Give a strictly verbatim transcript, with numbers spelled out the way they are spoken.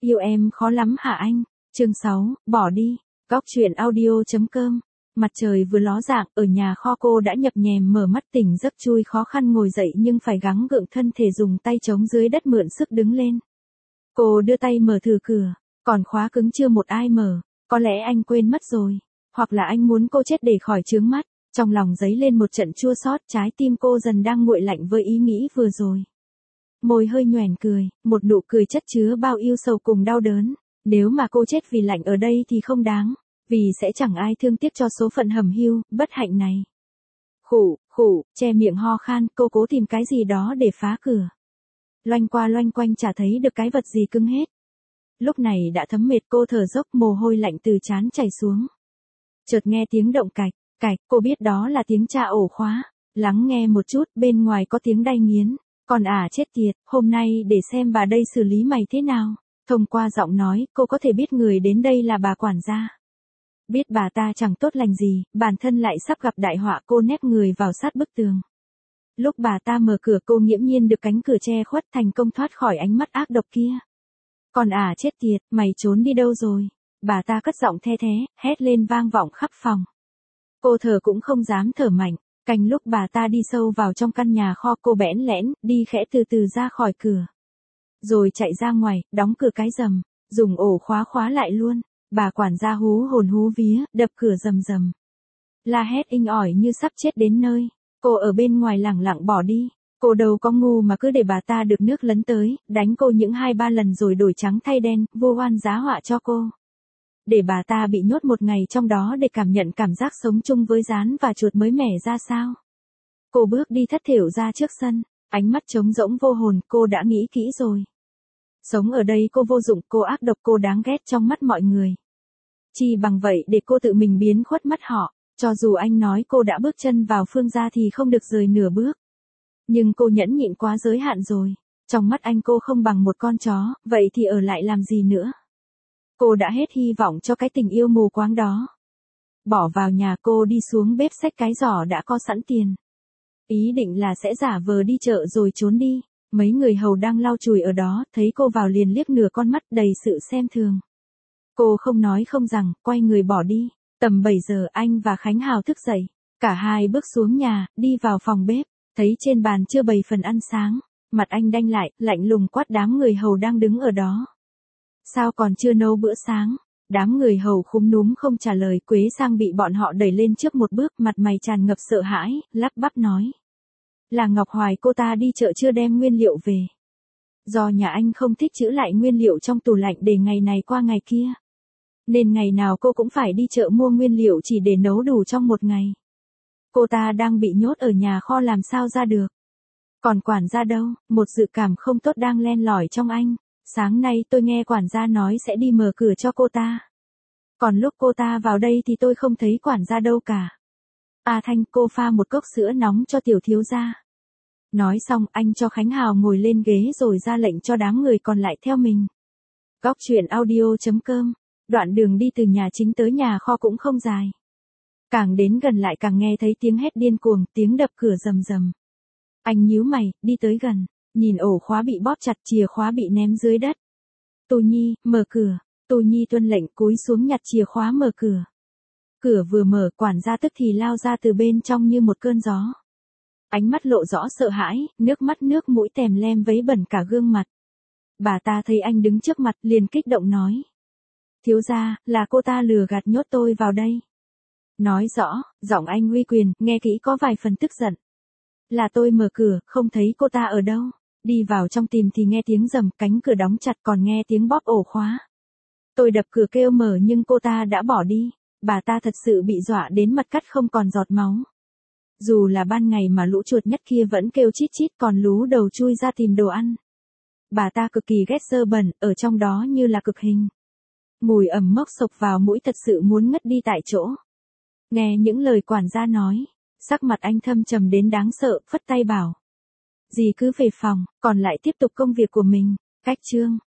Yêu em khó lắm hả anh? Chương sáu, bỏ đi. Góc truyện audio chấm com. Mặt trời vừa ló dạng, ở nhà kho cô đã nhập nhèm mở mắt tỉnh giấc chui khó khăn ngồi dậy nhưng phải gắng gượng thân thể dùng tay chống dưới đất mượn sức đứng lên. Cô đưa tay mở thử cửa, còn khóa cứng chưa một ai mở, có lẽ anh quên mất rồi, hoặc là anh muốn cô chết để khỏi chướng mắt. Trong lòng dấy lên một trận chua xót, trái tim cô dần đang nguội lạnh với ý nghĩ vừa rồi. Môi hơi nhoẻn cười, một nụ cười chất chứa bao yêu sầu cùng đau đớn. Nếu mà cô chết vì lạnh ở đây thì không đáng, vì sẽ chẳng ai thương tiếc cho số phận hầm hiu, bất hạnh này. Khụ, khụ, che miệng ho khan, cô cố tìm cái gì đó để phá cửa. Loanh qua loanh quanh chả thấy được cái vật gì cứng hết. Lúc này đã thấm mệt, cô thở dốc, mồ hôi lạnh từ trán chảy xuống. Chợt nghe tiếng động cạch, cạch, cô biết đó là tiếng tra ổ khóa. Lắng nghe một chút, bên ngoài có tiếng đay nghiến. Còn à chết tiệt, hôm nay để xem bà đây xử lý mày thế nào. Thông qua giọng nói, cô có thể biết người đến đây là bà quản gia. Biết bà ta chẳng tốt lành gì, bản thân lại sắp gặp đại họa, cô nép người vào sát bức tường. Lúc bà ta mở cửa, cô nghiễm nhiên được cánh cửa che khuất, thành công thoát khỏi ánh mắt ác độc kia. Còn à chết tiệt, mày trốn đi đâu rồi? Bà ta cất giọng the thé, hét lên vang vọng khắp phòng. Cô thở cũng không dám thở mạnh. Canh lúc bà ta đi sâu vào trong căn nhà kho, cô bẽn lẽn, đi khẽ từ từ ra khỏi cửa. Rồi chạy ra ngoài, đóng cửa cái rầm, dùng ổ khóa khóa lại luôn. Bà quản gia hú hồn hú vía, đập cửa rầm rầm. La hét inh ỏi như sắp chết đến nơi. Cô ở bên ngoài lẳng lặng bỏ đi. Cô đâu có ngu mà cứ để bà ta được nước lấn tới, đánh cô những hai ba lần rồi đổi trắng thay đen, vô oan giá họa cho cô. Để bà ta bị nhốt một ngày trong đó để cảm nhận cảm giác sống chung với rán và chuột mới mẻ ra sao. Cô bước đi thất thểu ra trước sân, ánh mắt trống rỗng vô hồn, cô đã nghĩ kỹ rồi. Sống ở đây cô vô dụng, cô ác độc, cô đáng ghét trong mắt mọi người. Chỉ bằng vậy để cô tự mình biến khuất mắt họ, cho dù anh nói cô đã bước chân vào Phương gia thì không được rời nửa bước. Nhưng cô nhẫn nhịn quá giới hạn rồi, trong mắt anh cô không bằng một con chó, vậy thì ở lại làm gì nữa. Cô đã hết hy vọng cho cái tình yêu mù quáng đó. Bỏ vào nhà, cô đi xuống bếp xách cái giỏ đã có sẵn tiền. Ý định là sẽ giả vờ đi chợ rồi trốn đi. Mấy người hầu đang lau chùi ở đó, thấy cô vào liền liếc nửa con mắt đầy sự xem thường. Cô không nói không rằng, quay người bỏ đi. Tầm bảy giờ anh và Khánh Hào thức dậy. Cả hai bước xuống nhà, đi vào phòng bếp. Thấy trên bàn chưa bày phần ăn sáng. Mặt anh đanh lại, lạnh lùng quát đám người hầu đang đứng ở đó. Sao còn chưa nấu bữa sáng? Đám người hầu khúm núm không trả lời. Quế Sang bị bọn họ đẩy lên trước một bước, mặt mày tràn ngập sợ hãi, lắp bắp nói. Là Ngọc Hoài, cô ta đi chợ chưa đem nguyên liệu về. Do nhà anh không thích trữ lại nguyên liệu trong tủ lạnh để ngày này qua ngày kia. Nên ngày nào cô cũng phải đi chợ mua nguyên liệu chỉ để nấu đủ trong một ngày. Cô ta đang bị nhốt ở nhà kho làm sao ra được. Còn quản gia đâu? Một dự cảm không tốt đang len lỏi trong anh. Sáng nay tôi nghe quản gia nói sẽ đi mở cửa cho cô ta. Còn lúc cô ta vào đây thì tôi không thấy quản gia đâu cả. À Thanh, cô pha một cốc sữa nóng cho tiểu thiếu gia. Nói xong anh cho Khánh Hào ngồi lên ghế rồi ra lệnh cho đám người còn lại theo mình. Góc truyện audio chấm com. Đoạn đường đi từ nhà chính tới nhà kho cũng không dài. Càng đến gần lại càng nghe thấy tiếng hét điên cuồng, tiếng đập cửa rầm rầm. Anh nhíu mày, đi tới gần. Nhìn ổ khóa bị bóp chặt, chìa khóa bị ném dưới đất. Tô Nhi, mở cửa. Tô Nhi tuân lệnh cúi xuống nhặt chìa khóa mở cửa. Cửa vừa mở, quản gia tức thì lao ra từ bên trong như một cơn gió. Ánh mắt lộ rõ sợ hãi, nước mắt nước mũi tèm lem vấy bẩn cả gương mặt. Bà ta thấy anh đứng trước mặt liền kích động nói. Thiếu gia, là cô ta lừa gạt nhốt tôi vào đây. Nói rõ, giọng anh uy quyền, nghe kỹ có vài phần tức giận. Là tôi mở cửa, không thấy cô ta ở đâu. Đi vào trong tìm thì nghe tiếng rầm, cánh cửa đóng chặt, còn nghe tiếng bóp ổ khóa. Tôi đập cửa kêu mở nhưng cô ta đã bỏ đi. Bà ta thật sự bị dọa đến mặt cắt không còn giọt máu. Dù là ban ngày mà lũ chuột nhất kia vẫn kêu chít chít, còn lú đầu chui ra tìm đồ ăn. Bà ta cực kỳ ghét sơ bẩn, ở trong đó như là cực hình. Mùi ẩm mốc sộc vào mũi, thật sự muốn ngất đi tại chỗ. Nghe những lời quản gia nói, sắc mặt anh thâm trầm đến đáng sợ, phất tay bảo. Dì cứ về phòng, còn lại tiếp tục công việc của mình. Cách chương